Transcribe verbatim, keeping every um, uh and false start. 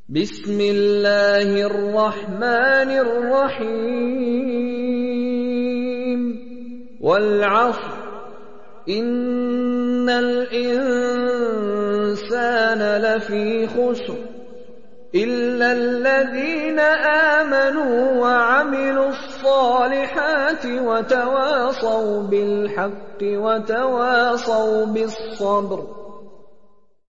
بسم الله الرحمن الرحيم والعصر إن الإنسان لفي خسر إلا الذين آمنوا وعملوا الصالحات وتواصوا بالحق وتواصوا بالصبر